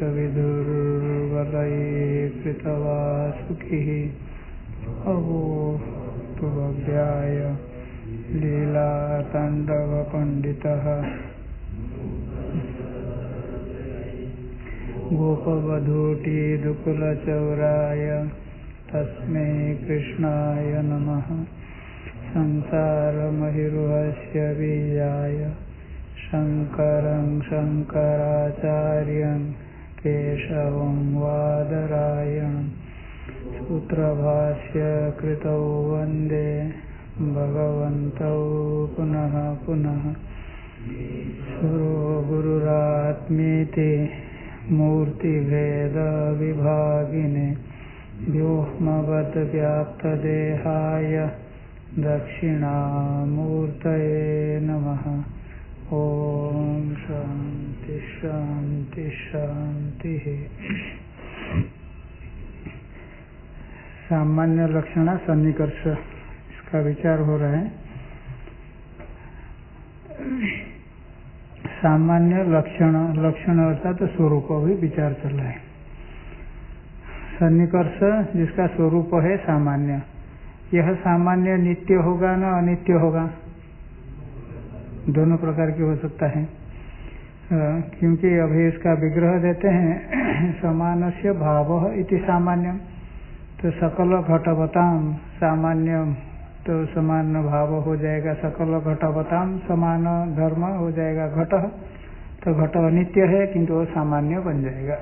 सविदुर्वलये कृतवा सुखिः अवोऽस्तु भव्याय लीलाताण्डवपण्डितः गोपवधूटिदुकुलचौराय तस्मै कृष्णाय नमः। संसारमहिरुहस्य बीजाय शङ्करं शङ्कराचार्यं केशवं वादरायणं सूत्रभाष्य कृतौ वन्दे भगवन्तौ पुनः पुनः। सुरो गुरुरात्मेति मूर्तिभेदविभागिने व्योमवद्व्याप्तदेहाय दक्षिणामूर्तये नमः। ओम शांति शांति शांति। सामान्य लक्षण सन्निकर्ष, इसका विचार हो रहा है। सामान्य लक्षण, लक्षण अर्थात तो स्वरूप भी विचार चल रहा है। सन्निकर्ष जिसका स्वरूप है सामान्य, यह सामान्य नित्य होगा न अनित्य होगा? दोनों प्रकार की हो सकता है, क्योंकि अभी इसका विग्रह देते हैं समानस्य भावः इति सामान्यम। तो सकल घटवताम सामान्यम, तो समान भाव हो जाएगा। सकल घटवताम समान धर्म हो जाएगा घट, तो घट अनित्य है किंतु वो सामान्य बन जाएगा।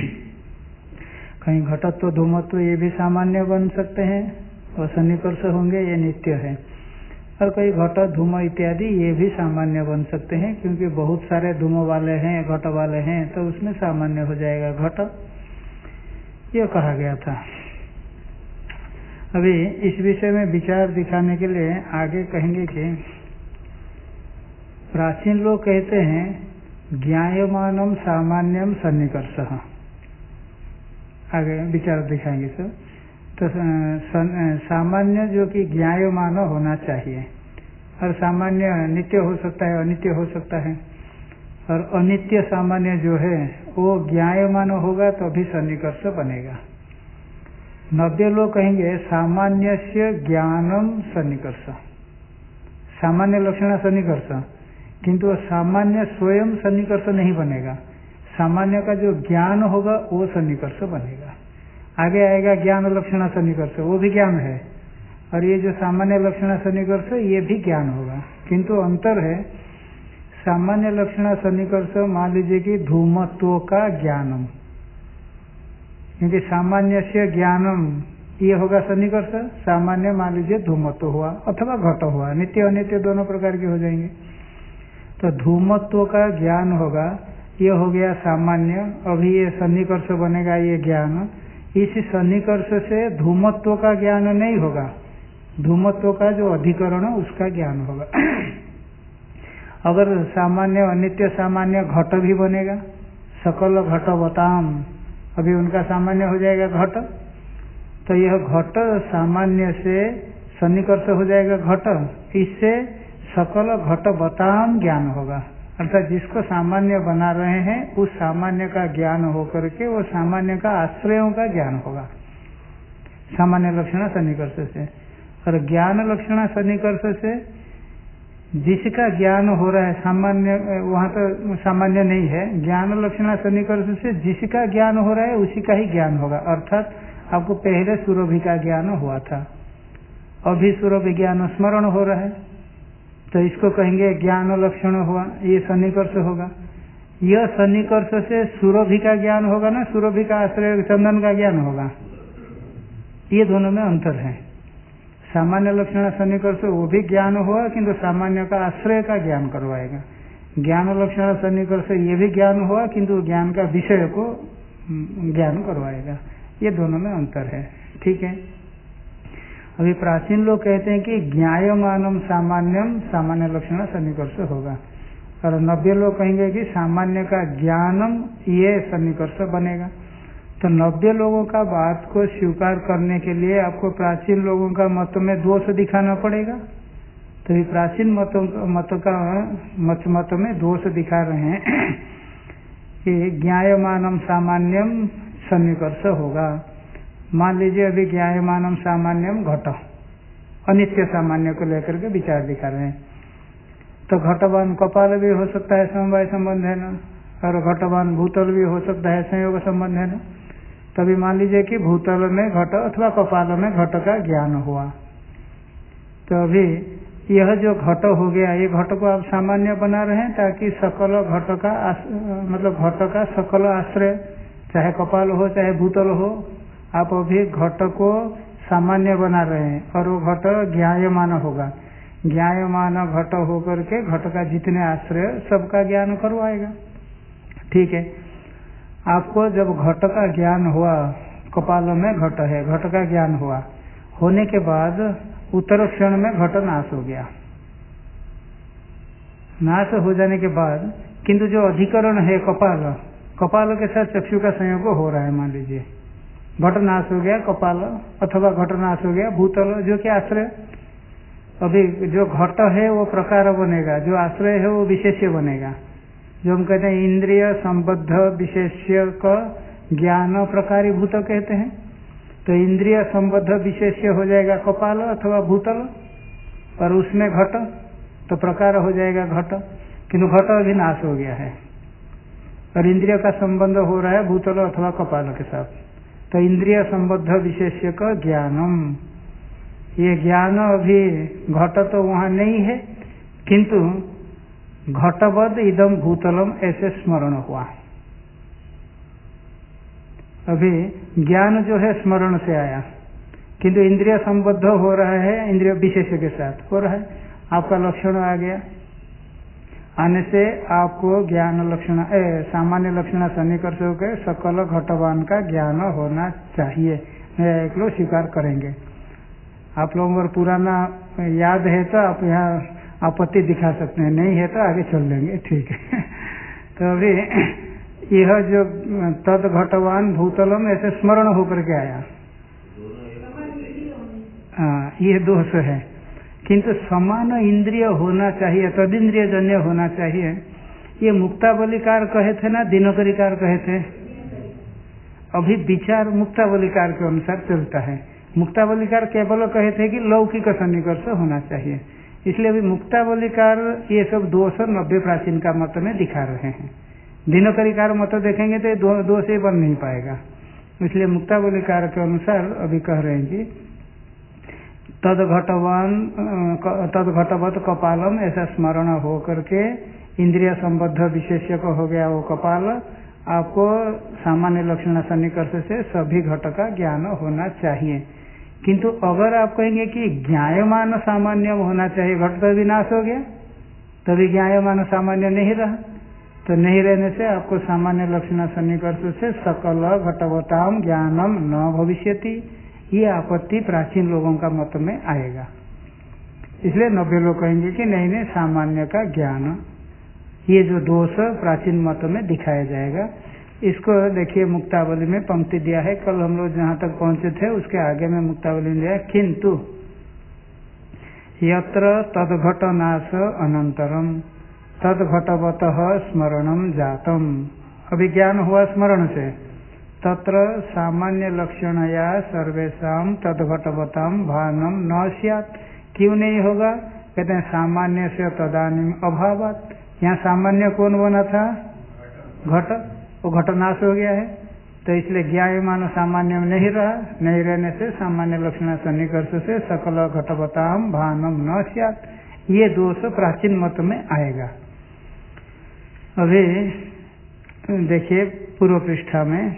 कहीं घटत्व धूमत्व ये भी सामान्य बन सकते हैं, वो सन्निकर्ष होंगे, ये नित्य है। और कई घट धूम इत्यादि ये भी सामान्य बन सकते हैं, क्योंकि बहुत सारे धूम वाले हैं घट वाले हैं, तो उसमें सामान्य हो जाएगा घट, ये कहा गया था। अभी इस विषय में विचार दिखाने के लिए आगे कहेंगे कि प्राचीन लोग कहते हैं ज्ञायमानम सामान्यम सन्निकर्षः। आगे विचार दिखाएंगे सर। तो सामान्य जो कि ज्ञायमान होना चाहिए, और सामान्य नित्य हो सकता है अनित्य हो सकता है, और अनित्य सामान्य जो है वो ज्ञायमान होगा तो भी सन्निकर्ष बनेगा। नव्य लोग कहेंगे सामान्यस्य ज्ञानम सन्निकर्ष, सामान्य लक्षण सन्निकर्ष, किंतु सामान्य स्वयं सन्निकर्ष नहीं बनेगा। सामान्य का जो ज्ञान होगा वो सन्निकर्ष बनेगा। आगे आएगा ज्ञान लक्षण सन्निकर्ष, वो भी ज्ञान है, और ये जो सामान्य लक्षण सन्निकर्ष ये भी ज्ञान होगा, किंतु अंतर है। सामान्य लक्षण सन्निकर्ष मान लीजिए कि धूमत्व का ज्ञानम, क्योंकि सामान्य से ज्ञानम ये होगा सन्निकर्ष। सामान्य मान लीजिए धूमत्व हुआ अथवा घट हुआ, नित्य अनित्य दोनों प्रकार के हो जाएंगे। तो धूमत्व का ज्ञान होगा, ये हो गया सामान्य। अभी ये सन्निकर्ष बनेगा ये ज्ञान। इस सन्निकर्ष से धूमत्व का ज्ञान नहीं होगा, धूमत्व का जो अधिकरण उसका ज्ञान होगा। अगर सामान्य अनित्य सामान्य घट भी बनेगा, सकल घटवताम, अभी उनका सामान्य हो जाएगा घट, तो यह घट सामान्य से सन्निकर्ष हो जाएगा घट, इससे सकल घटवताम ज्ञान होगा। अर्थात जिसको सामान्य बना रहे हैं उस सामान्य का ज्ञान होकर के वो सामान्य का आश्रयों का ज्ञान होगा सामान्य लक्षण सन्निकर्ष से। और ज्ञान लक्षण सन्निकर्ष से जिसका ज्ञान हो रहा है सामान्य, वहाँ तो सामान्य नहीं है। ज्ञान लक्षण सन्निकर्ष से जिसका ज्ञान हो रहा है उसी का ही ज्ञान होगा। अर्थात आपको पहले सुरभि का ज्ञान हुआ था, अभी सुरभि ज्ञान स्मरण हो रहा है, तो इसको कहेंगे ज्ञान लक्षण हुआ, ये सन्निकर्ष होगा। यह सन्निकर्ष से सुरभि का ज्ञान होगा ना, सुरभि का आश्रय चंदन का ज्ञान होगा, ये दोनों में अंतर है। सामान्य लक्षण सन्निकर्ष वो भी ज्ञान हुआ, किंतु सामान्य का आश्रय का ज्ञान करवाएगा। ज्ञान लक्षण सन्निकर्ष ये भी ज्ञान हुआ, किंतु ज्ञान का विषय को ज्ञान करवाएगा। ये दोनों में अंतर है, ठीक है। अभी प्राचीन लोग कहते हैं कि ज्ञायमानम सामान्यम सामान्य लक्षण सन्निकर्ष होगा, और नव्य लोग कहेंगे कि सामान्य का ज्ञानम ये सन्निकर्ष बनेगा। तो नव्य लोगों का बात को स्वीकार करने के लिए आपको प्राचीन लोगों का मत में दोष दिखाना पड़ेगा। तो ये प्राचीन मत में दोष दिखा रहे हैं। कि ज्ञायमानम सामान्यम सन्निकर्ष होगा। मान लीजिए अभी ज्ञायमानम सामान्यम घट, अनित्य सामान्य को लेकर के विचार दिखा रहे हैं। तो घटवान कपाल भी हो सकता है समवाय संबंध है ना, और घटवान भूतल भी हो सकता है संयोग संबंध है ना। तभी मान लीजिए कि भूतल में घट अथवा कपाल में घट का ज्ञान हुआ, तो अभी यह जो घट हो गया, ये घट को आप सामान्य बना रहे हैं ताकि सकल घट का मतलब घट का सकल आश्रय, चाहे कपाल हो चाहे भूतल हो, आप अभी घट को सामान्य बना रहे हैं और वो घट ज्ञायमान होगा। ज्ञायमान घट होकर के घट का जितने आश्रय सबका ज्ञान करवाएगा। ठीक है, आपको जब घट का ज्ञान हुआ, कपाल में घट है, घट का ज्ञान हुआ, होने के बाद उत्तर क्षण में घट नाश हो गया। नाश हो जाने के बाद किंतु जो अधिकरण है कपाल, कपाल के साथ चक्षु का संयोग हो रहा है। मान लीजिए घट नाश हो गया कपाल, अथवा घट नाश हो गया भूतल, जो कि आश्रय। अभी जो घट है वो प्रकार बनेगा, जो आश्रय है वो विशेष्य बनेगा। जो हम कहते हैं इंद्रिय संबद्ध विशेष्य का ज्ञान प्रकारीभूत कहते हैं। तो इंद्रिय संबद्ध विशेष्य हो जाएगा कपाल अथवा भूतल, और उसमें घट, तो प्रकार हो जाएगा घट। किंतु घट अभी नाश हो गया है और इंद्रिय का संबंध हो रहा है भूतल अथवा कपाल के साथ। तो इंद्रिय संबद्ध विशेष्य का ज्ञानम, ये ज्ञान अभी घट तो वहां नहीं है, किंतु घटवद इदम भूतलम ऐसे स्मरण हुआ। अभी ज्ञान जो है स्मरण से आया, किंतु इंद्रिय संबद्ध हो रहा है, इंद्रिय विशेष के साथ हो रहा है। आपका लक्षण आ गया, आने से आपको ज्ञान लक्षण सामान्य लक्षण सन्निकर्ष के सकल घटवान का ज्ञान होना चाहिए। एक लोग स्वीकार करेंगे। आप लोगों को पुराना याद है तो आप यहाँ आपत्ति दिखा सकते हैं, नहीं है तो आगे चल लेंगे। ठीक है। तो अभी यह जो तद घटवान भूतलम ऐसे स्मरण होकर के आया, ये दोष है। किंतु समान इंद्रिय होना चाहिए, तद इंद्रिय जन्य होना चाहिए। ये मुक्तावलिकार कहे थे ना, दिनकरीकार कहे थे। अभी विचार मुक्तावलिकार के अनुसार चलता है। मुक्तावलिकार केवल कहे थे कि लौकिक सन्निकर्ष होना चाहिए, इसलिए अभी मुक्तावलिकार ये सब दोष नव्य प्राचीन का मत में दिखा रहे हैं। दिनकरीकार मत देखेंगे तो दोष ही बन नहीं पाएगा, इसलिए मुक्तावलिकार के अनुसार अभी कह रहे हैं कि तद घटवत कपालम ऐसा स्मरण हो करके इंद्रिय संबद्ध विशेष्य को हो गया वो कपाल, आपको सामान्य लक्षण सन्निकर्ष से सभी घट का ज्ञान होना चाहिए। किंतु अगर आप कहेंगे कि ज्ञायमान सामान्य होना चाहिए, घट तो विनाश हो गया, तभी ज्ञायमान सामान्य नहीं रहा, तो नहीं रहने से आपको सामान्य लक्षण सन्निकर्ष से सकल घटवताम ज्ञानम न भविष्यति, ये आपत्ति प्राचीन लोगों का मत में आएगा। इसलिए नव्य लोग कहेंगे कि नहीं नहीं, सामान्य का ज्ञान, ये जो दोष प्राचीन मत में दिखाया जाएगा। इसको देखिए मुक्तावली में पंक्ति दिया है, कल हम लोग जहाँ तक पहुंचे थे उसके आगे में मुक्तावली में दिया है, किंतु यत्र तदघट नाश अनंतरम तदघटवतः स्मरणम जातम, अभी ज्ञान हुआ स्मरण से, तत्र सामान्य लक्षणया सर्वेषाम तदघटवताम भानम न स्यात्, क्यों नहीं होगा? कहते हैं सामान्य से तदानीम अभावात्। यहाँ सामान्य कौन बना था? घट, वो घट नाश हो गया है, तो इसलिए ज्ञायमान सामान्य में नहीं रहा, नहीं रहने से सामान्य लक्षण सन्निकर्ष से सकल घटवताम भानम न स्यात्, ये दोष प्राचीन मत में आएगा। अभी देखिए पूर्व पृष्ठा में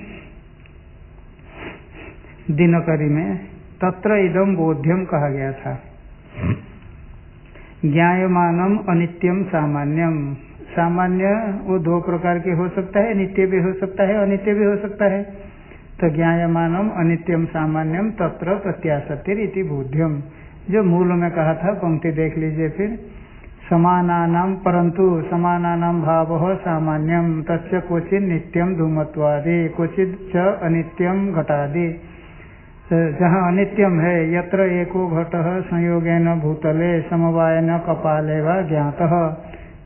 दिनकरी में तत्र इदम बोध्यम कहा गया था, ज्ञायमानम अनित्यम सामान्यम। सामान्य वो दो प्रकार के हो सकता है, नित्य भी हो सकता है, अनित्य भी हो सकता है। तो ज्ञायमानम अनित्यम सामान्यम तत्र प्रत्याशतिर इति बोध्यम, जो मूल में कहा था, पंक्ति देख लीजिए फिर, समानानाम परंतु समानानाम भावः सामान्यम तस्य क्वचित् नित्यम धूमत्वादि क्वचित् च अनित्यम घटादि। जहाँ अनित्यम है, यत्र एको घटः संयोगेन भूतले समवायेन कपाले वा ज्ञातः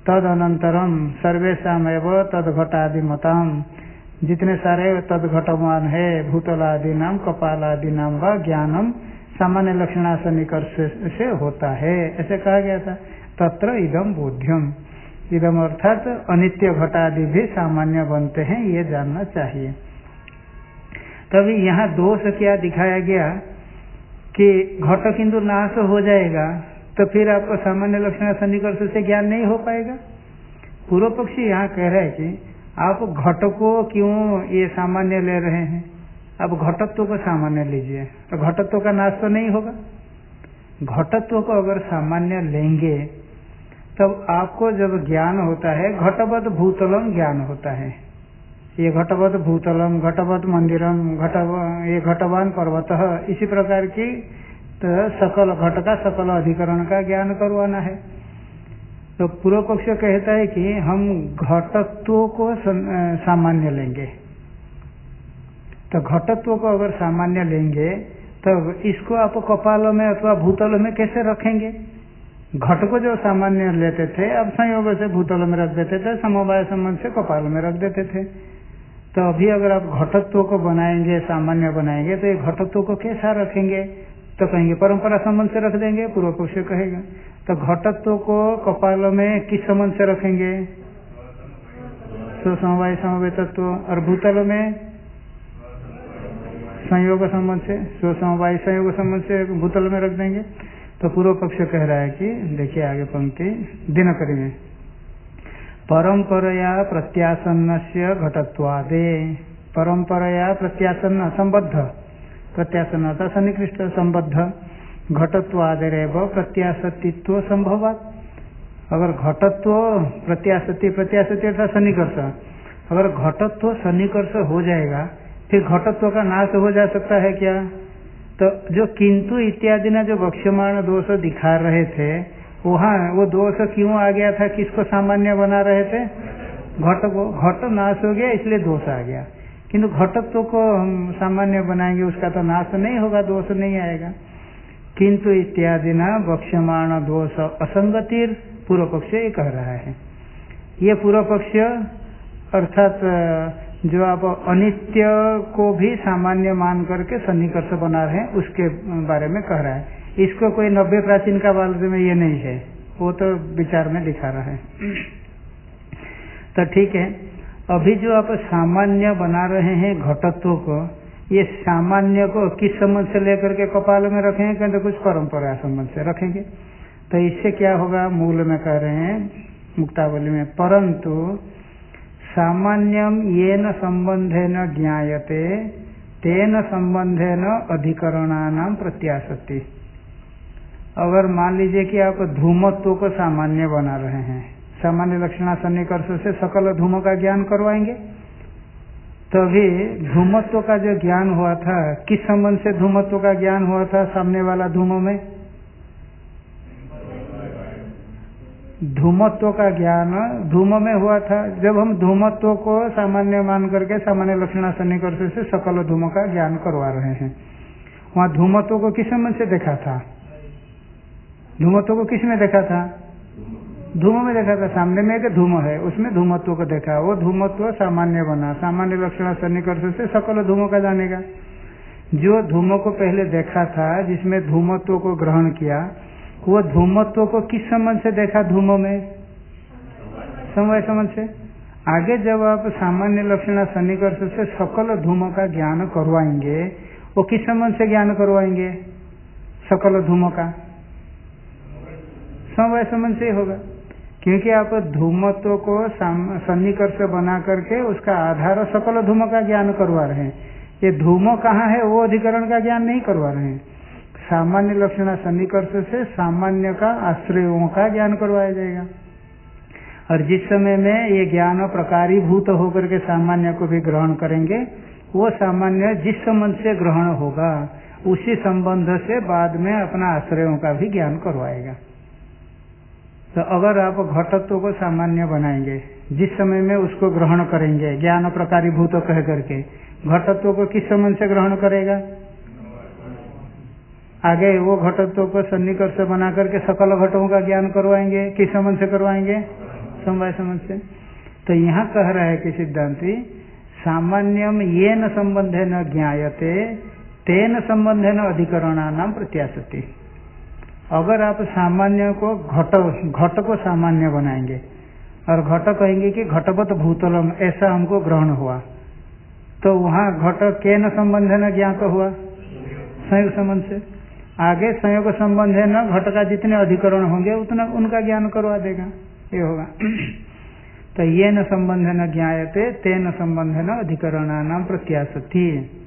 तद अनंतरम सर्वेशामेव तद घटादि मताम, जितने सारे तद घटमान है भूतलादि नाम कपालादि नाम व ज्ञानम सामान्य लक्षणा सन्निकर्ष से होता है, ऐसे कहा गया था। तत्र इदम बोध्यम, इदम अर्थात अनित्य घटादि भी सामान्य बनते हैं, ये जानना चाहिए। तभी यहाँ दोष क्या दिखाया गया कि घट किंतु नाश हो जाएगा तो फिर आपको सामान्य लक्षण सन्निकर्ष से ज्ञान नहीं हो पाएगा। पूर्व पक्षी यहाँ कह रहे हैं कि आप घट को क्यों ये सामान्य ले रहे हैं, अब घटत्व को सामान्य लीजिए तो घटत्व का नाश तो नहीं होगा। घटत्व को अगर सामान्य लेंगे तब आपको जब ज्ञान होता है घटवत भूतलम ज्ञान होता है, ये घटवत भूतलम घटवत मंदिरम ये घटवान पर्वतः, इसी प्रकार की तो सकल घट का सकल अधिकरण का ज्ञान करवाना है। तो पूर्व पक्ष कहता है कि हम घटत्व को सामान्य लेंगे, तो घटत्व को अगर सामान्य लेंगे तब इसको आप कपाल में अथवा भूतल में कैसे रखेंगे। घट को जो सामान्य लेते थे अब संयोग से भूतल में रख देते थे, समवाय संबंध से कपाल में रख देते थे। तो अभी अगर आप घटत्व को बनाएंगे सामान्य बनाएंगे तो ये घटत्व को कैसा रखेंगे, तो कहेंगे परंपरा संबंध से रख देंगे, पूर्व पक्ष कहेगा। तो घटत्व को कपाल में किस संबंध से रखेंगे, तो समवाय समवाय तत्व, और भूतल में संयोग संबंध से, सो समवाय संयोग संबंध से भूतल में रख देंगे। तो पूर्व पक्ष कह रहा है कि देखिए आगे पंक्ति दिनकरी में, परंपरया प्रत्यासन्नस्य घटत्वादे, परंपरया प्रत्यासन्न संबद्ध, प्रत्यासन्नता सन्निकृष्ट संबद्ध घटत्वादेरेव प्रत्यासत्तित्व संभवात्। अगर घटत्व प्रत्यासत्ति, प्रत्यासत्ति अर्थात सन्निकर्ष, अगर घटत्व सन्निकर्ष हो जाएगा फिर घटत्व का नाश हो जा सकता है क्या। तो जो किंतु इत्यादि ना जो वक्ष्यमाण दोष दिखा रहे थे वहाँ वो दोष क्यों आ गया था, किसको सामान्य बना रहे थे, घट को। घट नाश हो गया इसलिए दोष आ गया, किंतु घटत्व को हम सामान्य बनाएंगे उसका तो नाश नहीं होगा, दोष नहीं आएगा। किंतु इत्यादि ना वक्ष्यमाण दोष असंगतिर, पूर्व पक्ष ये कह रहा है। ये पूर्व पक्ष अर्थात जो आप अनित्य को भी सामान्य मान करके सन्निकर्ष बना रहे हैं उसके बारे में कह रहा है। इसको कोई 90 प्राचीन का बारे में ये नहीं है, वो तो विचार में दिखा रहा है। तो ठीक है, अभी जो आप सामान्य बना रहे हैं घटत्व को, ये सामान्य को किस संबंध से लेकर के कपाल में रखेंगे, कहते कुछ परंपरा संबंध से रखेंगे। तो इससे क्या होगा, मूल में कह रहे हैं मुक्तावली में, परंतु सामान्यम येन संबंधेन ज्ञायते तेन संबंधेन अधिकरणानां प्रत्यासत्ति। अगर मान लीजिए कि आप धूमत्व को सामान्य बना रहे हैं, सामान्य लक्षणा सन्निकर्ष से सकल धूम का ज्ञान करवाएंगे, तभी धूमत्व का जो ज्ञान हुआ था किस संबंध से धूमत्व का ज्ञान हुआ था, सामने वाला धूम में धूमत्व का ज्ञान धूम में हुआ था। जब हम धूमत्व को सामान्य मान करके सामान्य लक्षणा सन्निकर्ष से सकल धूम का ज्ञान करवा रहे हैं, वहाँ धूमत्व को किस संबंध से देखा था, धूमत्व को किस में देखा था, धूम में देखा था। सामने में एक धूम है उसमें धूमत्व को देखा, वो धूमत्व सामान्य बना, सामान्य लक्षणा सन्निकर्ष से सकल धूमों का जानेगा। जो धूम को पहले देखा था जिसमें धूमत्व को ग्रहण किया, वो धूमत्व को किस संबंध से देखा, धूम में समवाय संबंध से। आगे जब आप सामान्य लक्षणा सन्निकर्ष से सकल धूम का ज्ञान करवाएंगे, वो किस संबंध से ज्ञान करवाएंगे, सकल धूम का समवाय संबंध से होगा, क्योंकि आप धूमत्व को सन्निकर्ष बना करके उसका आधार सकल धूम का ज्ञान करवा रहे हैं। ये धूम कहाँ है वो अधिकरण का ज्ञान नहीं करवा रहे हैं, सामान्य लक्षणा सन्निकर्ष से सामान्य का आश्रयों का ज्ञान करवाया जाएगा। और जिस समय में ये ज्ञान प्रकारीभूत होकर के सामान्य को भी ग्रहण करेंगे, वो सामान्य जिस संबंध से ग्रहण होगा उसी संबंध से बाद में अपना आश्रयों का भी ज्ञान करवाएगा। तो अगर आप घटत्व को सामान्य बनाएंगे, जिस समय में उसको ग्रहण करेंगे ज्ञान प्रकारीभूत कह करके, घटत्व को किस संबंध से ग्रहण करेगा, आगे वो घटत्व को सन्निकर्ष बना करके सकल घटों का ज्ञान करवाएंगे, किस संबंध से करवाएंगे, समवाय संबंध से। तो यहाँ कह रहा है कि सिद्धांति सामान्यम ये न संबंधे न ज्ञायते तेन संबंधे न अधिकरणानाम प्रत्याशति। अगर आप सामान्य को घट को सामान्य बनाएंगे और घट कहेंगे कि घटवत भूतलम, ऐसा हमको ग्रहण हुआ, तो वहाँ घट के न संबंध है न ज्ञात हुआ संयोग संबंध से। आगे संयोग संबंध है न घट का जितने अधिकरण होंगे उतना उनका ज्ञान करवा देगा, ये होगा। तो ये न संबंध न ज्ञायते तेन संबंध न अधिकरणानाम प्रत्याशति।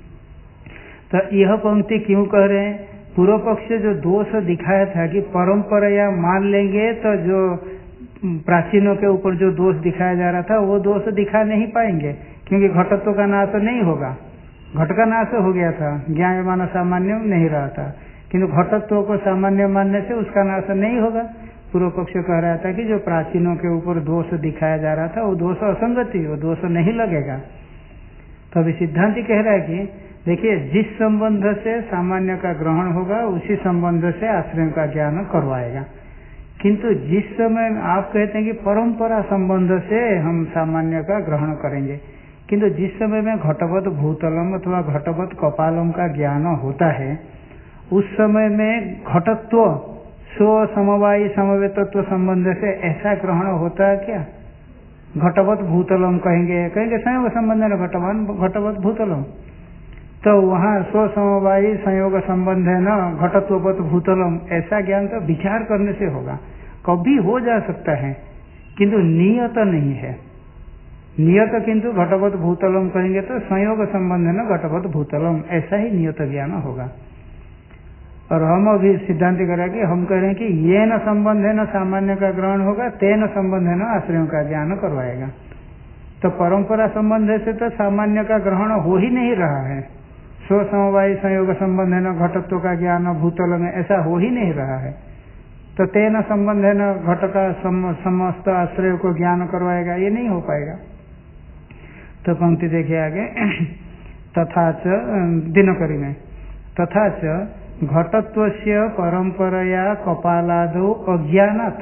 तो यह पंक्ति क्यों कह रहे हैं? पूर्व पक्ष जो दोष दिखाया था कि परंपरा या मान लेंगे तो जो प्राचीनों के ऊपर जो दोष दिखाया जा रहा था वो दोष दिखा नहीं पाएंगे, क्योंकि घटत्व का नाश नहीं होगा। घट का नाश हो गया था, ज्ञायमान सामान्य नहीं रहा था, किंतु घटत्व को सामान्य मानने से उसका नाश नहीं होगा। पूर्व पक्ष कह रहा था कि जो प्राचीनों के ऊपर दोष दिखाया जा रहा था वो दोष असंगति, वो दोष नहीं लगेगा। तो अभी सिद्धांति कह रहा है कि देखिए, जिस संबंध से सामान्य का ग्रहण होगा उसी संबंध से आश्रय का ज्ञान करवाएगा। किंतु जिस समय आप कहते हैं कि परंपरा संबंध से हम सामान्य का ग्रहण करेंगे, किंतु जिस समय में घटवत भूतलम अथवा घटवत कपालम का ज्ञान होता है उस समय में घटत्व स्व समवायी समवेतत्व संबंध से ऐसा ग्रहण होता है क्या? घटवत भूतलम कहेंगे संयोग संबंध है घटवत भूतलम, तो वहाँ स्व समवायी संयोग संबंध है न घटत्ववत भूतलम, ऐसा ज्ञान तो विचार करने से होगा। कभी हो जा सकता है किंतु नियत नहीं है। नियत किंतु घटवत भूतलम कहेंगे तो संयोग संबंध है न घटवत भूतलम, ऐसा ही नियत ज्ञान होगा। और हम अभी सिद्धांत करें कि हम कह रहे हैं कि ये न संबंध है न सामान्य का ग्रहण होगा, तेन संबंध है न आश्रयों का ज्ञान करवाएगा। तो परंपरा संबंध से तो सामान्य का ग्रहण हो ही नहीं रहा है। स्व समवायी संयोग संबंध है न घटत्व का ज्ञान भूतल में, ऐसा हो ही नहीं रहा है। तो तेन संबंध है न घट का समस्त आश्रय को ज्ञान करवाएगा, ये नहीं हो पाएगा। तो पंक्ति देखिए आगे, तथा च दिनकरी में तथा च घटत्वस्य परंपरया कपालादो अज्ञानात्,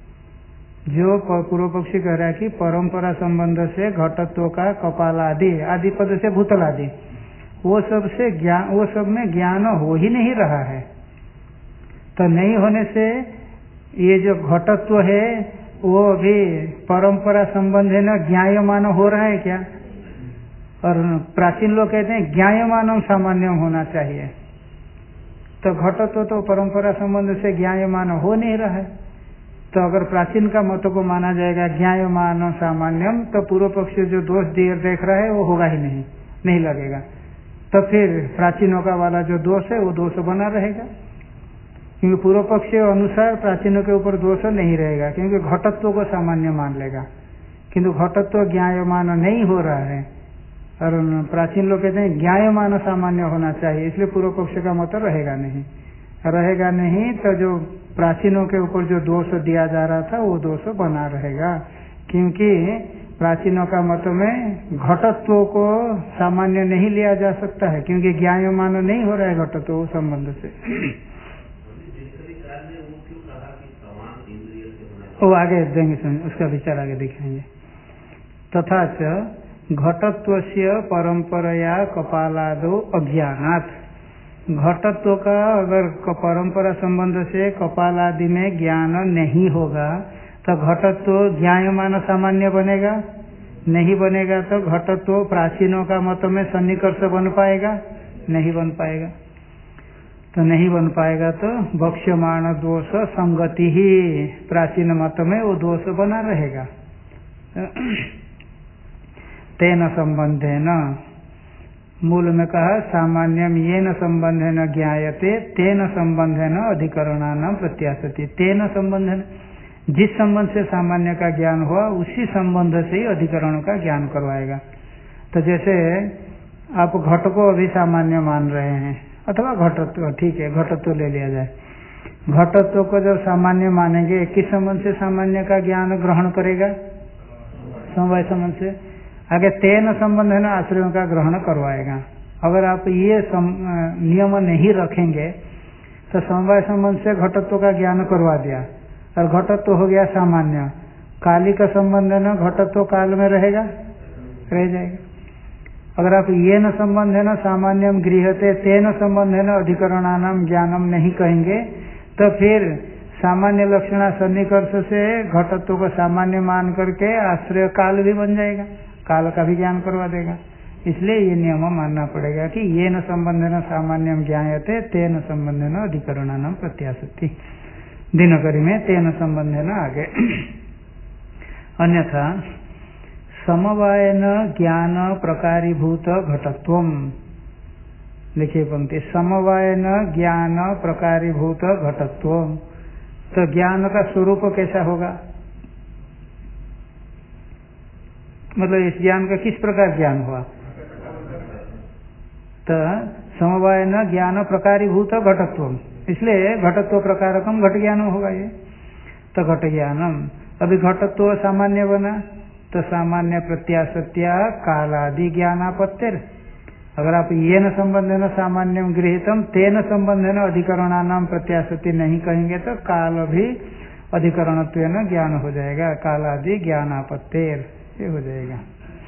जो पूर्व पक्षी कह रहा है कि परंपरा संबंध से घटत्व का कपालादि आदि पद से भूतलादि वो सब से ज्ञान, वो सब में ज्ञान हो ही नहीं रहा है। तो नहीं होने से ये जो घटत्व है वो अभी परंपरा संबंध है न ज्ञायमान हो रहा है क्या? और प्राचीन लोग कहते हैं ज्ञायमानम सामान्यम होना चाहिए। तो घटत्व तो परंपरा संबंध से ज्ञायमान हो नहीं रहा है। तो अगर प्राचीन का मत को माना जाएगा ज्ञायमान सामान्यम, तो पूर्व पक्ष जो दोष देख रहा है वो होगा ही नहीं लगेगा। तो फिर प्राचीनों का वाला जो दोष है वो दोष बना रहेगा, क्योंकि पूर्व पक्ष अनुसार प्राचीनों के ऊपर दोष नहीं रहेगा, क्योंकि घटत्व को सामान्य मान लेगा। किंतु घटत्व ज्ञायमान नहीं हो रहा है और प्राचीन लोग कहते हैं ज्ञायमान सामान्य होना चाहिए, इसलिए पूर्व पक्ष का मत रहेगा नहीं। तो जो प्राचीनों के ऊपर जो दोष दिया जा रहा था वो दोष बना रहेगा, क्योंकि प्राचीनों का मत में घटत्व को सामान्य नहीं लिया जा सकता है, क्योंकि ज्ञायमान नहीं हो रहा है घटत्व संबंध से। वो आगे देंगे, उसका विचार आगे दिखाएंगे। तथा च घटत्वस्य परंपरया कपालादो अज्ञानात्, घटत्व का अगर परंपरा संबंध से कपाल आदि में ज्ञान नहीं होगा तो घटत्व ज्ञायमान सामान्य बनेगा? नहीं बनेगा। तो घटत्व प्राचीनों का मत में सन्निकर्ष बन पाएगा? नहीं बन पाएगा। तो नहीं बन पाएगा तो भक्ष्यमाण दोष संगति ही प्राचीन मत में वो दोष बना रहेगा। तेन संबंधेन, मूल में कहा सामान्यम येन संबंधेन ज्ञायते तेन संबंधेन अधिकरणानां प्रत्याशति। तेन संबंधेन, जिस संबंध से सामान्य का ज्ञान हुआ उसी संबंध से ही अधिकरण का ज्ञान करवाएगा। तो जैसे आप घट को अभी सामान्य मान रहे हैं अथवा घटत्व, ठीक है घटत्व ले लिया जाए, घटत्व को जब सामान्य मानेंगे किस संबंध से सामान्य का ज्ञान ग्रहण करेगा? समवाय संबंध से। आगे तेन संबंध है ना आश्रयों का ग्रहण करवाएगा। अगर आप ये नियम नहीं रखेंगे तो समवाय संबंध से घटत्व का ज्ञान करवा दिया और घटत्व हो गया सामान्य, काली का संबंध है ना घटत्व काल में रहेगा, रह जाएगा। अगर आप ये न संबंध है ना सामान्यम गृहते तेन संबंध है ना अधिकरणानाम ज्ञानम नहीं कहेंगे तो फिर सामान्य लक्षणा सन्निकर्ष से घटत्व को सामान्य मान करके आश्रय काल भी बन जाएगा, काल का भी ज्ञान करवा देगा। इसलिए ये नियम मानना पड़ेगा कि ये न संबंधेन सामान्यम ज्ञायते तेन संबंधेन अधिकरणानाम प्रत्याशक्ति, दिनकरी में तेन संबंधेन आगे। अन्यथा समवायन ज्ञान प्रकारीभूत घटत्वम, देखिए पंक्ति, समवायन ज्ञान प्रकारीभूत घटत्वम, तो ज्ञान का स्वरूप कैसा होगा, मतलब इस ज्ञान का किस प्रकार ज्ञान हुआ, तो समवायन ज्ञान प्रकारीभूत घटत्वम, इसलिए घटत्व प्रकारकम घट ज्ञान होगा ये, तो घट ज्ञानम। अभी घटत्व सामान्य बना तो सामान्य प्रत्याशत्या कालादि ज्ञानापत्तिर, अगर आप ये न संबंधेन सामान्यम गृहीतम तेन संबंधेन अधिकरणानाम प्रत्याशति नहीं कहेंगे तो काल भी अधिकरणत्वेन ज्ञान हो जाएगा, कालादि ज्ञानापत्तिर ये हो जाएगा।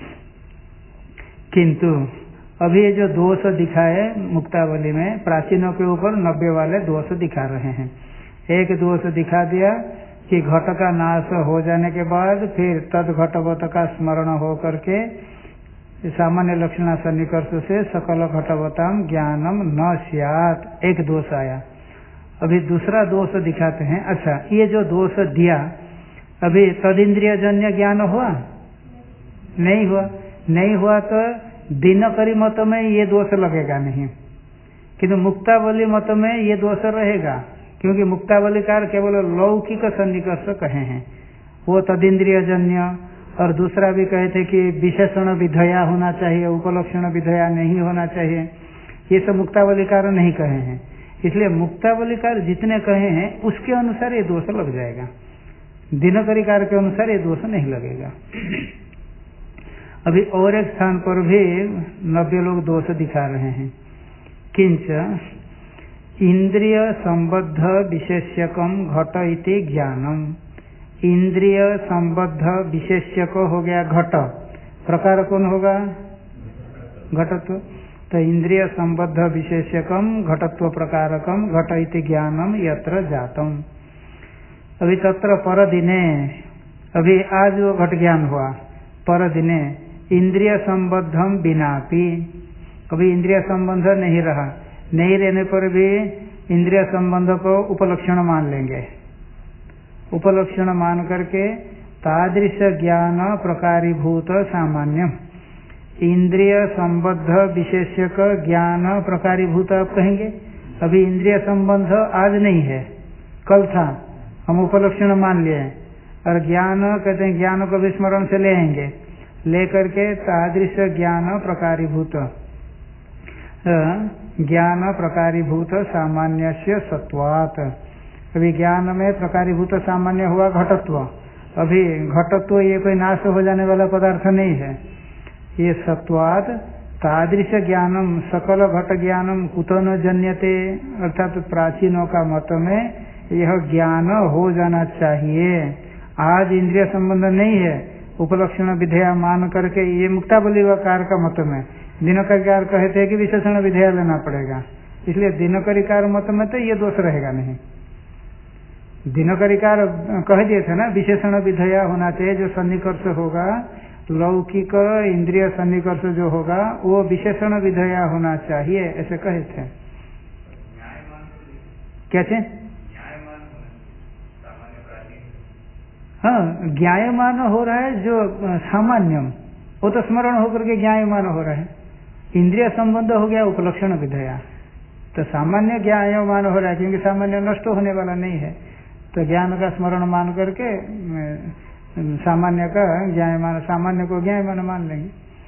किंतु अभी ये जो दोष दिखाए मुक्तावली में प्राचीनों के ऊपर 90 वाले दोष दिखा रहे हैं। एक दोष दिखा दिया कि घट का नाश हो जाने के बाद फिर तद घटवत का स्मरण हो करके सामान्य लक्षणा सन्निकर्ष से सकल घटवताम ज्ञानम न स्यात्, एक दोष आया। अभी दूसरा दोष दिखाते हैं। अच्छा, ये जो दोष दिया अभी तदिंद्रिय जन्य ज्ञान हुआ नहीं हुआ, नहीं हुआ तो दिनकरी मत में ये दोष लगेगा नहीं, किंतु मुक्तावली मत में ये दोष रहेगा, क्योंकि मुक्तावलीकार केवल लौकिक सन्निकर्ष कहे हैं, वो तदिंद्रिय जन्य, और दूसरा भी कहे थे कि विशेषण विधया होना चाहिए, उपलक्षण विधया नहीं होना चाहिए, ये सब मुक्तावलीकार नहीं कहे हैं। इसलिए मुक्तावलीकार जितने कहे हैं उसके अनुसार ये दोष लग जाएगा, दिनकरीकार के अनुसार ये दोष नहीं लगेगा। अभी और एक स्थान पर भी 90 लोग दोष दिखा रहे हैं। किंच इंद्रिय संबद्ध विशेष्यकम घट इति ज्ञानम, इंद्रिय संबद्ध विशेष्यक हो गया घट, प्रकार कौन होगा, घटत्व, तो इंद्रिय संबद्ध विशेष्यकम घटत्व प्रकारकम घट इति ज्ञानम यत्र जातम। अभी तत्र परदिने, अभी आज वो घट ज्ञान हुआ, परदिने इंद्रिय संबद्धम बिनापि, कभी इंद्रिय संबंध नहीं रहा, नहीं रहने पर भी इंद्रिय संबंध को उपलक्षण मान लेंगे, उपलक्षण मान करके तादृश ज्ञान प्रकारीभूत सामान्य, इंद्रिय संबद्ध विशेष्यक ज्ञान प्रकारीभूत आप कहेंगे। अभी इंद्रिय संबंध आज नहीं है, कल था, हम उपलक्षण मान लिए, और ज्ञान कहते हैं ज्ञान को भी स्मरण से ले आएंगे, लेकर के तादृश ज्ञान प्रकारीभूत, ज्ञान प्रकारीभूत सामान्य से सत्वात। अभी ज्ञान में प्रकारीभूत सामान्य हुआ घटत्व, अभी घटत्व ये कोई नाश हो जाने वाला पदार्थ नहीं है, ये सत्वात तादृश ज्ञानम सकल घट ज्ञानम कुतो न जन्यते, अर्थात प्राचीनों का मत में यह ज्ञान हो जाना चाहिए। आज इंद्रिय संबंध नहीं है, उपलक्षण विधेया मान करके, ये मुक्तावलीकार का मत में, दिनकरीकार कहते हैं कि विशेषण विधेया लेना पड़ेगा, इसलिए दिनकरीकार मत में तो ये दोष रहेगा नहीं। दिनकरीकार कह दिए थे ना विशेषण विधेया होना चाहिए, जो सन्निकर्ष होगा लौकिक इंद्रिय सन्निकर्ष जो होगा वो विशेषण विधेया होना चाहिए, ऐसे कहे थे। क्या थे? हाँ, ज्ञायमान हो रहा है जो सामान्यम, वो तो स्मरण होकर के ज्ञायमान हो रहा है। इंद्रिय संबंध हो गया उपलक्षण विधेया, तो सामान्य ज्ञायमान हो रहा है, क्योंकि सामान्य नष्ट होने वाला नहीं है, तो ज्ञान का स्मरण मान करके सामान्य का ज्ञायमान, सामान्य को ज्ञायमान मान लेंगे।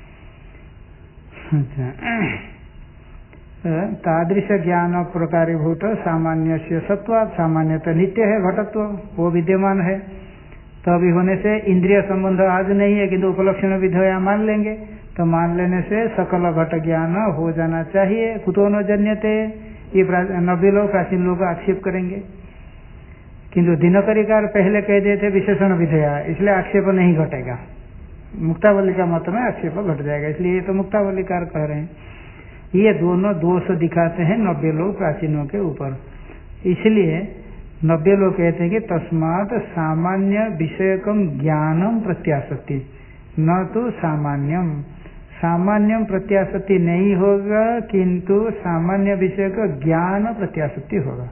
तादृश ज्ञान प्रकारीभूत सामान्य से सत्वात्, सामान्य तो नित्य है घटत्व, वो विद्यमान है, तो अभी होने से इंद्रिय संबंध आज नहीं है, किंतु उपलक्षण विधेया मान लेंगे, तो मान लेने से सकल घट ज्ञान हो जाना चाहिए। कुतो न जन्यते, ये 90 लोग प्राचीन लोग आक्षेप करेंगे। किंतु दिनकरिकार पहले कह दिए थे विशेषण विधेया, इसलिए आक्षेप नहीं घटेगा। मुक्तावली का मत में आक्षेप घट जाएगा, इसलिए ये तो मुक्तावलीकार कह रहे हैं। ये दोनों दोष दिखाते हैं 90 लोग प्राचीनों के ऊपर। इसलिए 90 लोग कहते हैं कि तस्मात् सामान्य विषयकम ज्ञानम प्रत्याशक्ति न तो सामान्यम, सामान्यम प्रत्याशक्ति नहीं होगा किंतु सामान्य विषय का ज्ञान प्रत्याशक्ति होगा।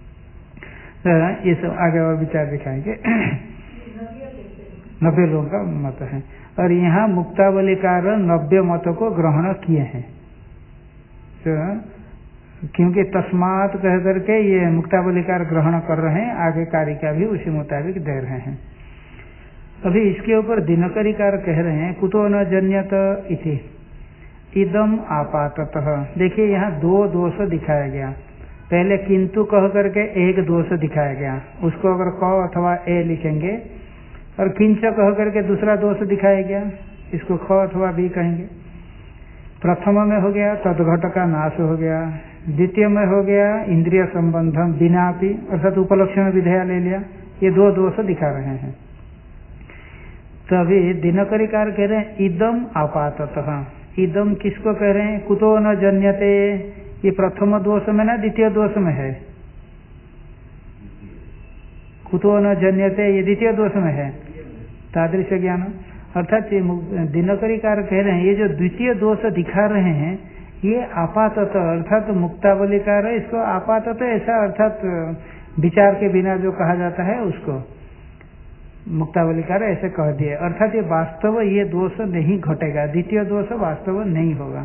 ये सब आगे और विचार दिखाएंगे। 90 लोगों का मत है और यहाँ मुक्तावलीकार 90 मतों को ग्रहण किए हैं। तो क्योंकि तस्मात् कह करके ये मुक्तावलीकार ग्रहण कर रहे हैं, आगे कारिका भी उसी मुताबिक दे रहे हैं। अभी इसके ऊपर दिनकरिकार कह रहे हैं कुतो न जन्यत इति इदम आपाततः। देखिए यहाँ दो दोष दिखाया गया, पहले किंतु कह करके एक दोष दिखाया गया, उसको अगर क अथवा ए लिखेंगे, और किंच कह करके दूसरा दोष दिखाया गया, इसको ख अथवा बी कहेंगे। प्रथम में हो गया तदघट का नाश हो गया, द्वितीय में हो गया इंद्रिय संबंधम बिनापि अर्थात उपलक्षण विधेय ले लिया। ये दो दोष दिखा रहे हैं। तो अभी दिनकरिकार कह रहे हैं इदम आपाततः। इदम किसको कह रहे हैं? कुतो न जन्यते, ये प्रथम दोष में ना द्वितीय दोष में है? कुतो न जन्यते ये द्वितीय दोष में है, तादृश ज्ञान। अर्थात दिनकरिकार कह रहे हैं ये जो द्वितीय दोष दिखा रहे हैं ये आपातत अर्थात मुक्तावलीकार है, इसको आपातत ऐसा अर्थात विचार के बिना जो कहा जाता है उसको मुक्तावलीकार ऐसे कह दिए। अर्थात ये वास्तव ये दोष नहीं घटेगा, द्वितीय दोष वास्तव नहीं होगा।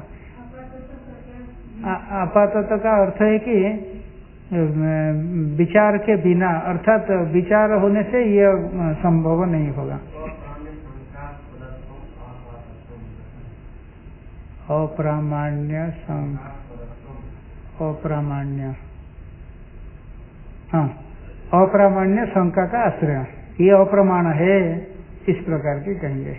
आपातत का अर्थ है कि विचार के बिना, अर्थात विचार होने से यह संभव नहीं होगा। अप्रामाण्य अप्रामाण्य, हाँ, अप्रामाण्य शंका का आश्रय, ये अप्रमाण है, इस प्रकार के कहेंगे।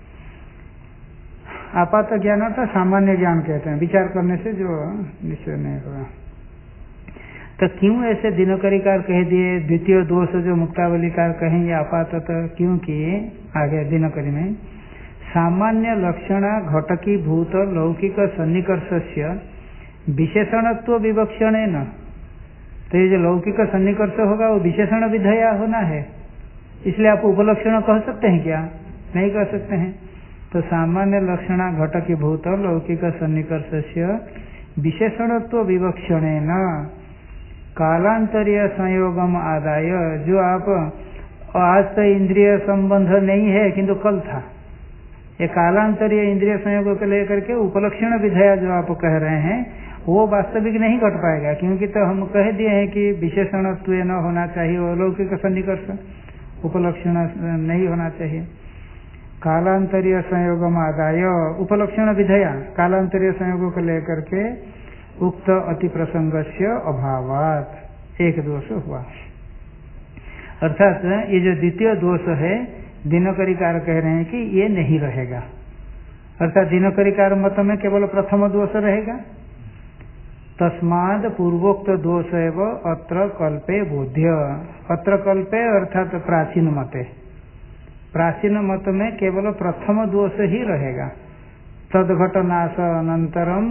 आपात ज्ञान अर्थात सामान्य ज्ञान कहते हैं, विचार करने से जो निश्चय नहीं होगा। तो क्यों ऐसे दिनकरिकार कह दिए? द्वितीय दोष जो मुक्तावलीकार कहेंगे आपातत, क्योंकि आगे दिनकरी में सामान्य लक्षणा घटकी भूत लौकिक सन्निकर्षस्य विशेषणत्व विवक्षण न। तो ये जो लौकिक सन्निकर्ष होगा वो विशेषण विधेया होना है, इसलिए आप उपलक्षण कह सकते हैं क्या? नहीं कह सकते हैं। तो सामान्य लक्षणा घटकी भूत लौकिक सन्निकर्षस्य विशेषणत्व विवक्षण न कालांतरीय संयोगम आदाय, जो आप आज तो इंद्रिय संबंध नहीं है किंतु कल था, ये कालांतरीय इंद्रिय संयोग को लेकर के उपलक्षण विधेय जो आप कह रहे हैं वो वास्तविक नहीं घट पाएगा, क्योंकि तो हम कह दिए हैं कि विशेषणत्व न होना चाहिए, अलौकिक सन्निकर्ष उपलक्षण नहीं होना चाहिए। कालांतरीय संयोगम आदाय उपलक्षण विधेय कालांतरीय संयोगों को लेकर के उक्त अति प्रसंगस्य अभावात एक दोष हुआ। अर्थात ये जो द्वितीय दोष है दिनकरिकार कह रहे हैं कि ये नहीं रहेगा, अर्थात दिनकरिकार मत में केवल प्रथम दोष रहेगा। तस्माद पूर्वोक्त दोष एवं अत्र कल्पे बोध्य, अत्र कल्पे अर्थात प्राचीन मते, प्राचीन मत में केवल प्रथम दोष ही रहेगा। तदघटनाश अनंतरम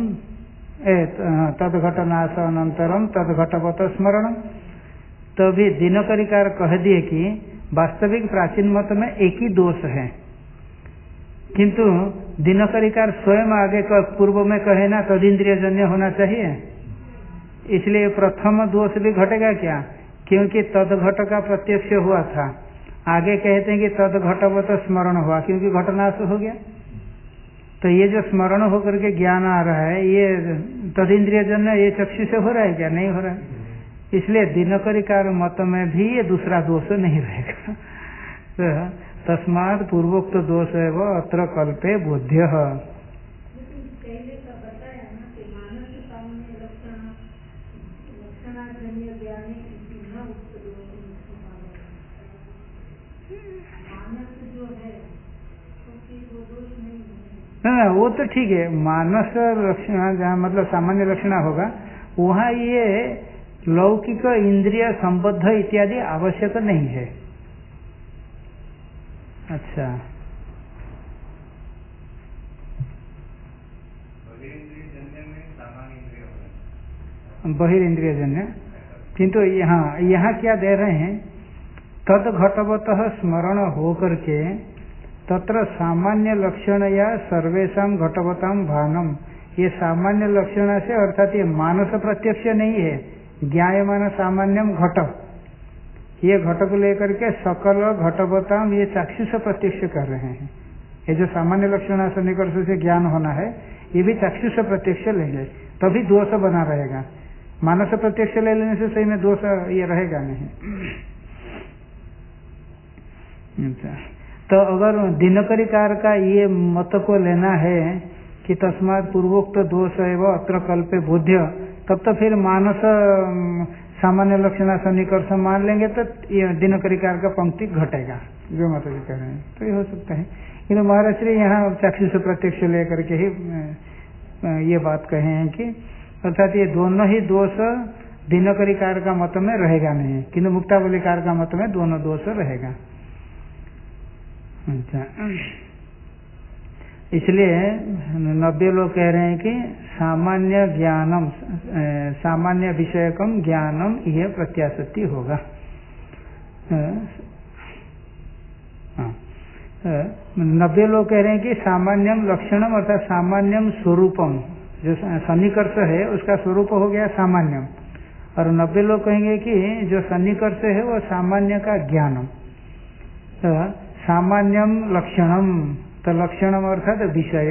तदघटनाश अनंतरम तदघटवत स्मरण। तभी दिनकरिकार कह दिए कि वास्तविक प्राचीन मत में एक ही दोष है, किंतु दिनकरिकार स्वयं आगे पूर्व में कहे ना तदिंद्रिय जन्य होना चाहिए, इसलिए प्रथम दोष भी घटेगा क्या? क्योंकि तदघट का प्रत्यक्ष हुआ था, आगे कहते हैं कि तदघटवत स्मरण हुआ क्योंकि घटनाश हो गया। तो ये जो स्मरण होकर के ज्ञान आ रहा है ये तदिंद्रिय जन्य ये चक्षु से हो रहा है क्या? नहीं हो रहा है। इसलिए दिनकरिकार मत में भी ये दूसरा दोष नहीं रहेगा। तो तस्मात् पूर्वोक्त दोष एवं अत्र कल्पे बोध्य। ना वो तो ठीक है, मानस लक्षण जहाँ मतलब सामान्य लक्षण होगा वहाँ ये लौकिक इंद्रिय संबद्ध इत्यादि आवश्यक नहीं है। अच्छा, बहिर्इंद्रिय जन्य, किंतु यहाँ क्या दे रहे हैं, तद घटवत स्मरण हो करके तत्र सामान्य लक्षण या सर्वेशा घटवताम भानम, ये सामान्य लक्षण से अर्थात ये मानस प्रत्यक्ष नहीं है, ज्ञायमान सामान्यम घट, ये घट को लेकर के सकल घटवताम ये चाक्षुष प्रत्यक्ष कर रहे हैं। ये जो सामान्य लक्षण सन्निकर्ष से ज्ञान होना है ये भी चाक्षुष प्रत्यक्ष लेंगे तभी दोष बना रहेगा। मानस प्रत्यक्ष ले लेने से सही में दोष ये रहेगा नहीं। तो अगर दिनकरीकार का ये मत को लेना है कि तस्मात् पूर्वोक्त दोष एवं अत्र कल्पे बोध्य, तब तो फिर मानस सामान्य लक्षण सन्निकर्ष मान लेंगे तो ये दिनकरीकार का पंक्ति घटेगा, जो मत भी कह रहे हैं। तो ये हो सकता है, किन्तु महाराज श्री यहाँ चाक्षुष प्रत्यक्ष लेकर के ही ये बात कहे हैं कि अर्थात ये दोनों ही दोष दिनकरीकार का मत में रहेगा नहीं, किन्तु मुक्तावलीकार का मत में दोनों दोष रहेगा। अच्छा, इसलिए 90 लोग कह रहे हैं कि सामान्य ज्ञानम, सामान्य विषयकम ज्ञानम यह प्रत्याशक्ति होगा। 90 लोग कह रहे हैं कि सामान्यम लक्षणम अर्थात सामान्यम स्वरूपम, जो सन्निकर्ष है उसका स्वरूप हो गया सामान्यम, और 90 लोग कहेंगे कि जो सन्निकर्ष है वो सामान्य का ज्ञानम। तो सामान्यम लक्षणम, तो लक्षणम अर्थात विषय,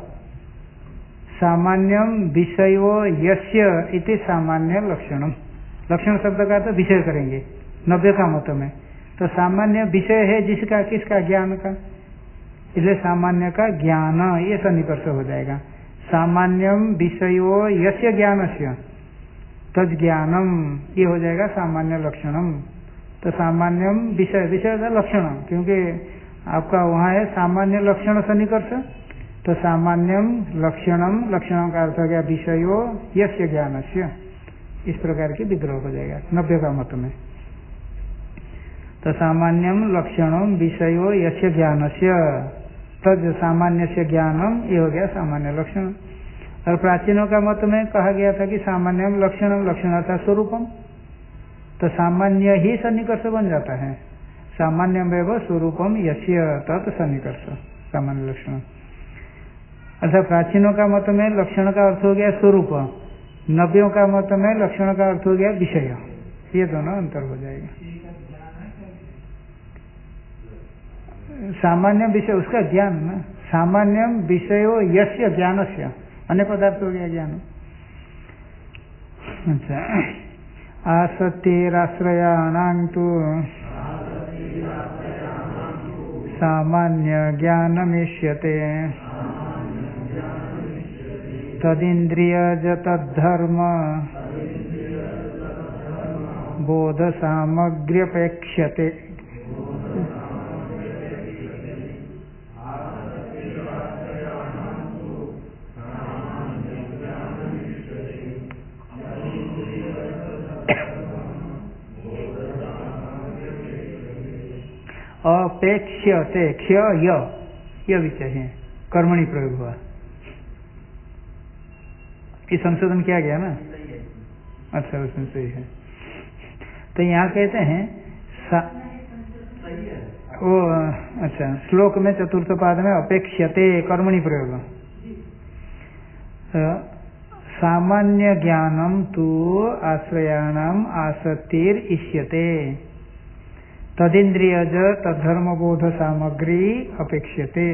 सामान्यम विषयो यस्य इति सामान्य लक्षणम, लक्षण शब्द का तो विषय करेंगे 90 का मत में। तो सामान्य विषय है जिसका, किसका, ज्ञान का, इसलिए सामान्य का ज्ञान ये सन्निकर्ष हो जाएगा। सामान्यम विषयो यस्य ज्ञानस्य तद ज्ञानम ये हो जाएगा सामान्य लक्षणम। तो सामान्यम विषय, विषय का लक्षण, क्योंकि आपका वहाँ है सामान्य लक्षण सन्निकर्ष, तो सामान्यम लक्षणम, लक्षणों का अर्थ हो गया विषयो यस्य ज्ञानस्य, इस प्रकार की विग्रह हो जाएगा 90 का मत में। तो सामान्यम लक्षणम विषयो यस्य ज्ञानस्य तद सामान्य से ज्ञानम ये हो गया सामान्य लक्षण। और प्राचीनों का मत में कहा गया था कि सामान्यम लक्षणम, लक्षण था स्वरूपम, तो सामान्य ही सन्निकर्ष बन जाता है। सामान्यम एवं स्वरूपम यस्य तत् सन्निकर्ष सामान्य लक्षण। अर्थात प्राचीनों का मत में लक्षण का अर्थ हो गया स्वरूप, 90 का मत में लक्षण का अर्थ हो गया विषय, ये दोनों अंतर हो जाएगा। सामान्य विषय उसका ज्ञान ना, सामान्यम विषयो यस्य ज्ञानस्य, अन्य पदार्थ हो गया ज्ञान। अच्छा, आसक्तिराश्रयाणां तु सामान्य ज्ञानमिष्यते तदिन्द्रियज तद्धर्म बोध सामग्र्यपेक्ष्यते। अपेक्ष्यते, क्ष्य य विषय है, कर्मणि प्रयोग हुआ, ये संशोधन किया गया ना। अच्छा, उसमें सही है। तो यहाँ कहते हैं वो, अच्छा, श्लोक में चतुर्थ पाद में अपेक्ष्यते कर्मणि प्रयोग, सामान्य ज्ञानम तु आश्रयाणाम आसक्तिर इष्यते तदिन्द्रियज तद्धर्मबोध सामग्री अपेक्ष्यते।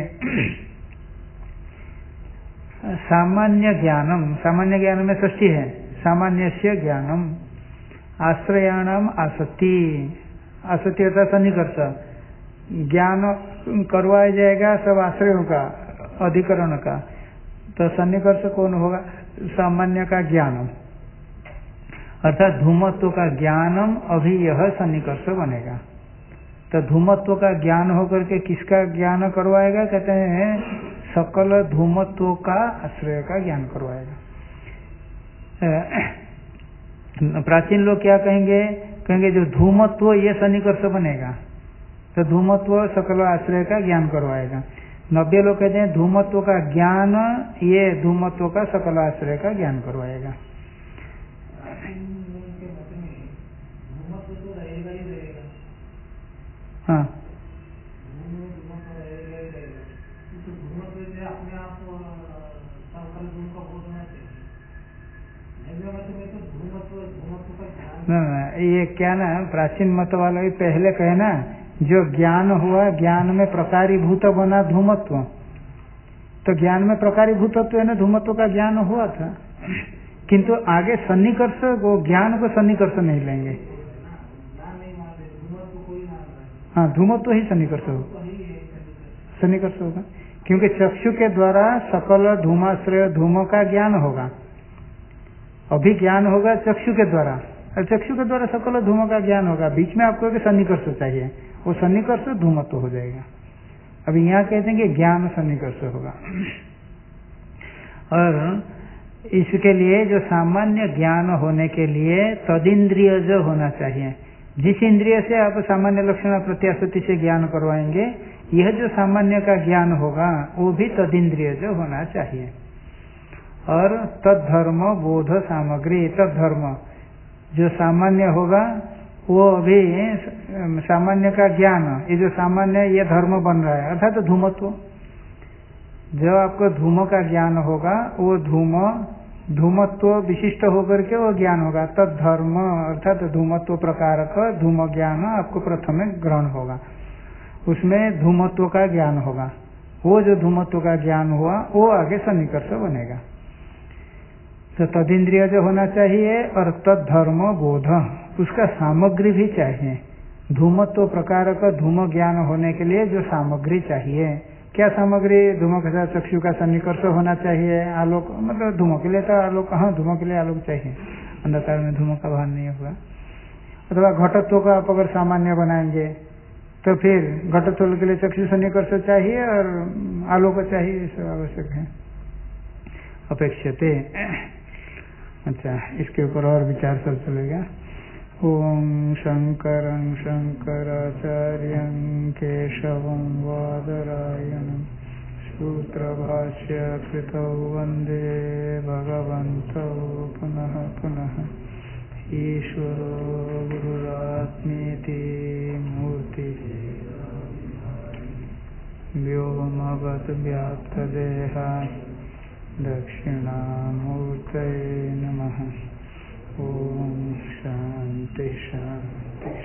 सामान्य ज्ञानम, सामान्य ज्ञान में षष्ठी है, सामान्यस्य ज्ञानम, आश्रयाणाम आसक्ति, आसक्ति होता सन्निकर्ष, ज्ञान करवाया जाएगा सब आश्रयों का, अधिकरण का, तो सन्निकर्ष कौन होगा, सामान्य का ज्ञानम, अर्थात धूमत्व का ज्ञानम, अभी यह सन्निकर्ष बनेगा। तो धूमत्व का ज्ञान होकर के किसका ज्ञान करवाएगा, कहते हैं सकल धूमत्व का आश्रय का ज्ञान करवाएगा। प्राचीन लोग क्या कहेंगे, कहेंगे जो धूमत्व ये सन्निकर्ष बनेगा, तो धूमत्व सकल आश्रय का ज्ञान करवाएगा। नव्य लोग कहते हैं धूमत्व का ज्ञान ये धूमत्व का सकल आश्रय का ज्ञान करवाएगा। हाँ, ये क्या ना, प्राचीन मत वाला भी पहले कहे ना, जो ज्ञान हुआ ज्ञान में प्रकारीभूत बना धूमत्व, तो ज्ञान में प्रकारीभूतत्व है ना, धूमत्व का ज्ञान हुआ था, किंतु आगे सन्निकर्ष वो ज्ञान को सन्निकर्ष नहीं लेंगे। हाँ, धूमत्व ही सन्निकर्ष होगा, सन्निकर्ष होगा, क्योंकि चक्षु के द्वारा सकल धूमाश्रय धूम का ज्ञान होगा। अभी ज्ञान होगा चक्षु के द्वारा, और चक्षु के द्वारा सकल धूम का ज्ञान होगा। बीच में आपको सन्निकर्ष चाहिए, वो सन्निकर्ष धूमत्व हो जाएगा। अभी यहाँ कहते हैं कि ज्ञान सन्निकर्ष होगा। और इसके लिए जो सामान्य ज्ञान होने के लिए तदिंद्रिय जो होना चाहिए, जिस इंद्रिय से आप सामान्य लक्षण प्रत्याशुति से ज्ञान करवाएंगे, यह जो सामान्य का ज्ञान होगा वो भी तदिंद्रिय जो होना चाहिए। और तद्धर्म बोध सामग्री, तद्धर्म जो सामान्य होगा वो अभी सामान्य का ज्ञान, ये जो सामान्य ये धर्म बन रहा है, अर्थात धूमत्व। जब आपको धूम का ज्ञान होगा वो धूमत्व विशिष्ट होकर के वो ज्ञान होगा। तद्धर्म अर्थात धूमत्व प्रकार का धूम ज्ञान आपको प्रथम ग्रहण होगा, उसमें धूमत्व का ज्ञान होगा। वो जो धूमत्व का ज्ञान हुआ वो आगे सन्निकर्ष बनेगा। तो तदिंद्रिय जो होना चाहिए और तद्धर्म बोध, उसका सामग्री भी चाहिए। धूमत्व प्रकार का धूम ज्ञान होने के लिए जो सामग्री चाहिए, क्या सामग्री? धूम के साथ चक्षु का सन्निकर्ष होना चाहिए। आलोक मतलब धूमों के लिए तो आलोक, हाँ धूमों के लिए आलोक चाहिए, अंधकार में धूमों का भान नहीं होगा। अथवा घटत्व का आप अगर सामान्य बनाएंगे तो फिर घटत्व के लिए चक्षु सन्निकर्ष चाहिए और आलोक चाहिए, सब आवश्यक है अपेक्षते। अच्छा, इसके ऊपर और विचार सब चलेगा। ओम शंकरं शंकराचार्यं केशवं वादरायणं सूत्रभाष्य कृतौ वन्दे भगवन्तौ पुनः पुनः। ईश्वरो गुरुरात्मेति मूर्ति व्योमवद् व्याप्तदेहा दक्षिणामूर्तये नमः। ओम शांति शांति।